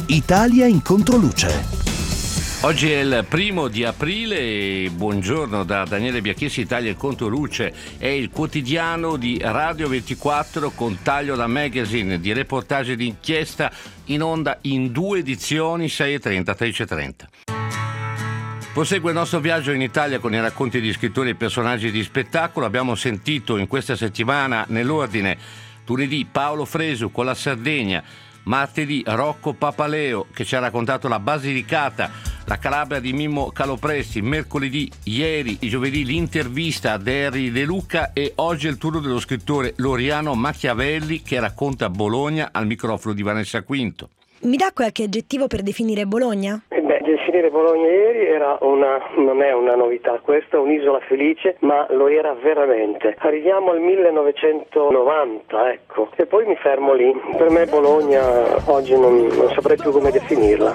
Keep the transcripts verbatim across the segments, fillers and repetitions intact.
Italia in controluce. Oggi è il primo di aprile e buongiorno da Daniele Biacchesi. Italia in controluce è il quotidiano di Radio ventiquattro con taglio da magazine di reportage di inchiesta, in onda in due edizioni, sei e trenta, tredici e trenta. Prosegue il nostro viaggio in Italia con i racconti di scrittori e personaggi di spettacolo. Abbiamo sentito in questa settimana nell'ordine: lunedì Paolo Fresu con la Sardegna, martedì Rocco Papaleo che ci ha raccontato la Basilicata, la Calabria di Mimmo Calopresti, mercoledì, ieri e giovedì l'intervista a Derry De Luca e oggi è il turno dello scrittore Loriano Machiavelli che racconta Bologna al microfono di Vanessa Quinto. Mi dà qualche aggettivo per definire Bologna? Eh beh, definire Bologna ieri era una, non è una novità, questa è un'isola felice, ma lo era veramente. Arriviamo al millenovecentonovanta, ecco, e poi mi fermo lì. Per me Bologna oggi non, non saprei più come definirla.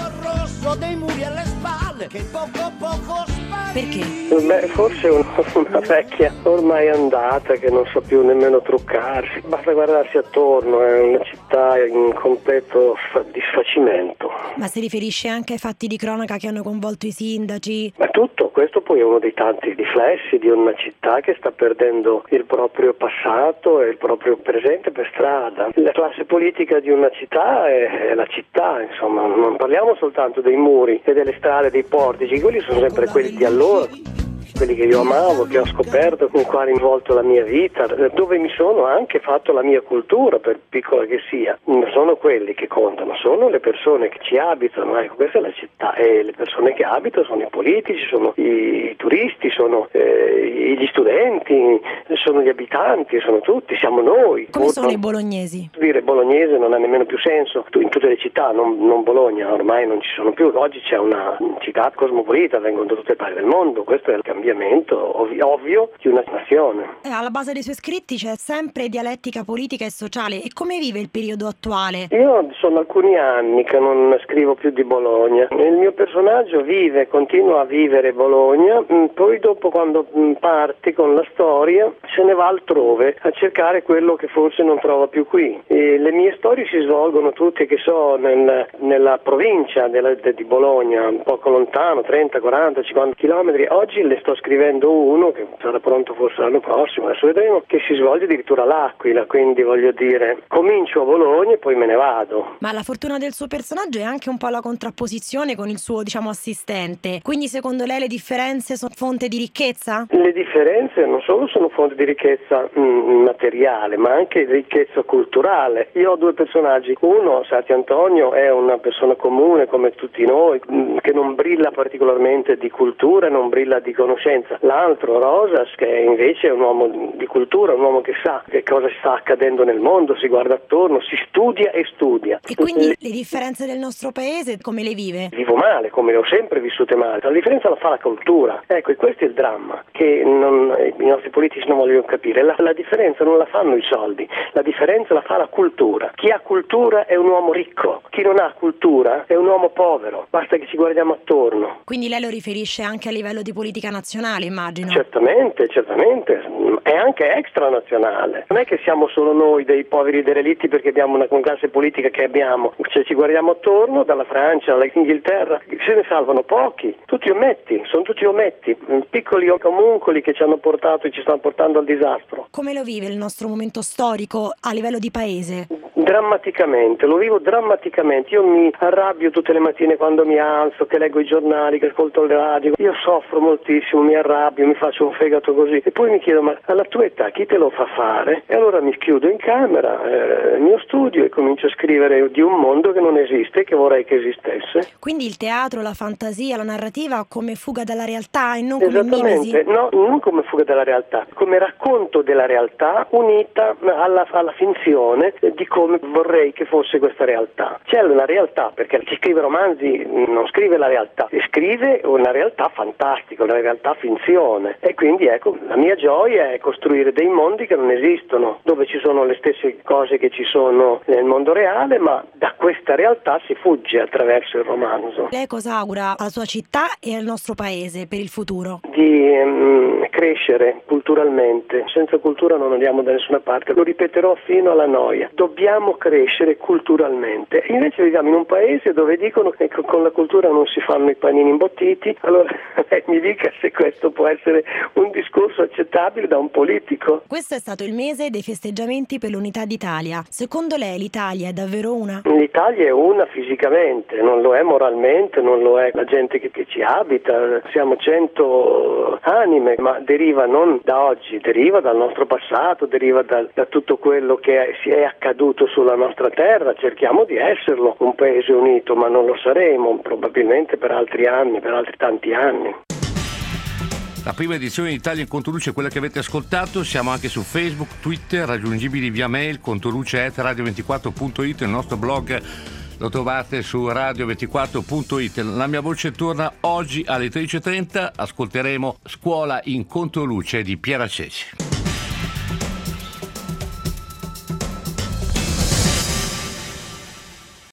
Perché? Beh, forse un, una vecchia ormai andata che non sa più nemmeno truccarsi. Basta guardarsi attorno, è una città in completo disfacimento. Ma si riferisce anche ai fatti di cronaca che hanno coinvolto i sindaci? Ma tutto questo poi è uno dei tanti riflessi di una città che sta perdendo il proprio passato e il proprio presente per strada. La classe politica di una città è, è la città, insomma, non parliamo soltanto dei muri e delle strade, dei portici, quelli sono sempre quelli di allora, quelli che io amavo, che ho scoperto, con i quali ho involto la mia vita, dove mi sono anche fatto la mia cultura, per piccola che sia. Non sono quelli che contano, sono le persone che ci abitano, ecco, questa è la città, e le persone che abitano sono i politici, sono i, i turisti, sono eh, gli studenti, sono gli abitanti, sono tutti, siamo noi. Come sono i bolognesi? Dire bolognese non ha nemmeno più senso, in tutte le città, non, non Bologna, ormai non ci sono più, oggi c'è una città cosmopolita, vengono da tutte le parti del mondo, questo è il cambiamento ovvio, ovvio di una nazione. Eh, alla base dei suoi scritti c'è sempre dialettica politica e sociale. E come vive il periodo attuale? Io sono alcuni anni che non scrivo più di Bologna. Il mio personaggio vive, continua a vivere Bologna, poi dopo quando parti con la storia se ne va altrove a cercare quello che forse non trova più qui. E le mie storie si svolgono tutte, che so, nel, nella provincia della, de, di Bologna, un poco lontano, trenta, quaranta, cinquanta chilometri. Oggi le sto scrivendo uno che sarà pronto forse l'anno prossimo, adesso vedremo, che si svolge addirittura all'Aquila, quindi voglio dire, comincio a Bologna e poi me ne vado. Ma la fortuna del suo personaggio è anche un po' la contrapposizione con il suo, diciamo, assistente, quindi secondo lei le differenze sono fonte di ricchezza? Le differenze non solo sono fonte di ricchezza mh, materiale, ma anche di ricchezza culturale. Io ho due personaggi, uno, Sarti Antonio, è una persona comune come tutti noi, mh, che non brilla particolarmente di cultura, non brilla di conoscenza. L'altro, Rosas, che invece è un uomo di cultura, un uomo che sa che cosa sta accadendo nel mondo, si guarda attorno, si studia e studia. E quindi le, le differenze del nostro paese come le vive? Vivo male, come le ho sempre vissute male. La differenza la fa la cultura. Ecco, e questo è il dramma, che non, i nostri politici non vogliono capire. La, la differenza non la fanno i soldi, la differenza la fa la cultura. Chi ha cultura è un uomo ricco, chi non ha cultura è un uomo povero. Basta che ci guardiamo attorno. Quindi lei lo riferisce anche a livello di politica nazionale, immagino? Certamente, certamente, è anche extranazionale. Non è che siamo solo noi dei poveri derelitti perché abbiamo una classe politica che abbiamo, cioè ci guardiamo attorno, dalla Francia all'Inghilterra, se ne salvano pochi, tutti ometti, sono tutti ometti, piccoli omuncoli che ci hanno portato e ci stanno portando al disastro. Come lo vive il nostro momento storico a livello di paese? Drammaticamente, lo vivo drammaticamente. Io mi arrabbio tutte le mattine quando mi alzo, che leggo i giornali, che ascolto le radio. Io soffro moltissimo, mi arrabbio, mi faccio un fegato così. E poi mi chiedo, ma alla tua età chi te lo fa fare? E allora mi chiudo in camera, eh, il mio studio, e comincio a scrivere di un mondo che non esiste, che vorrei che esistesse. Quindi il teatro, la fantasia, la narrativa come fuga dalla realtà e non come Esattamente, mimesi? no, non come fuga dalla realtà, come racconto della realtà unita alla, alla finzione di come vorrei che fosse questa realtà. C'è la realtà, perché chi scrive romanzi non scrive la realtà, scrive una realtà fantastica, una realtà finzione. E quindi ecco, la mia gioia è costruire dei mondi che non esistono, dove ci sono le stesse cose che ci sono nel mondo reale, ma da questa realtà si fugge attraverso il romanzo. Lei cosa augura alla sua città e al nostro paese per il futuro? Di um, crescere culturalmente. Senza cultura non andiamo da nessuna parte, lo ripeterò fino alla noia. Dobbiamo crescere culturalmente. Invece viviamo in un paese dove dicono che con la cultura non si fanno i panini imbottiti. Allora lei mi dica se questo può essere un discorso accettabile da un politico. Questo è stato il mese dei festeggiamenti per l'unità d'Italia. Secondo lei l'Italia è davvero una? L'Italia è una fisicamente, non lo è moralmente, non lo è la gente che, che ci abita. Siamo cento anime, ma deriva non da oggi, deriva dal nostro passato, deriva da, da tutto quello che è, si è accaduto sulla nostra terra. Cerchiamo di esserlo, un paese unito, ma non lo saremo probabilmente per altri anni, per altri tanti anni. La prima edizione di Italia in Controluce è quella che avete ascoltato. Siamo anche su Facebook, Twitter, raggiungibili via mail controluce chiocciola radio ventiquattro punto it. Il nostro blog lo trovate su radio ventiquattro punto it. La mia voce torna oggi alle tredici e trenta. Ascolteremo Scuola in Controluce di Piera Ceci.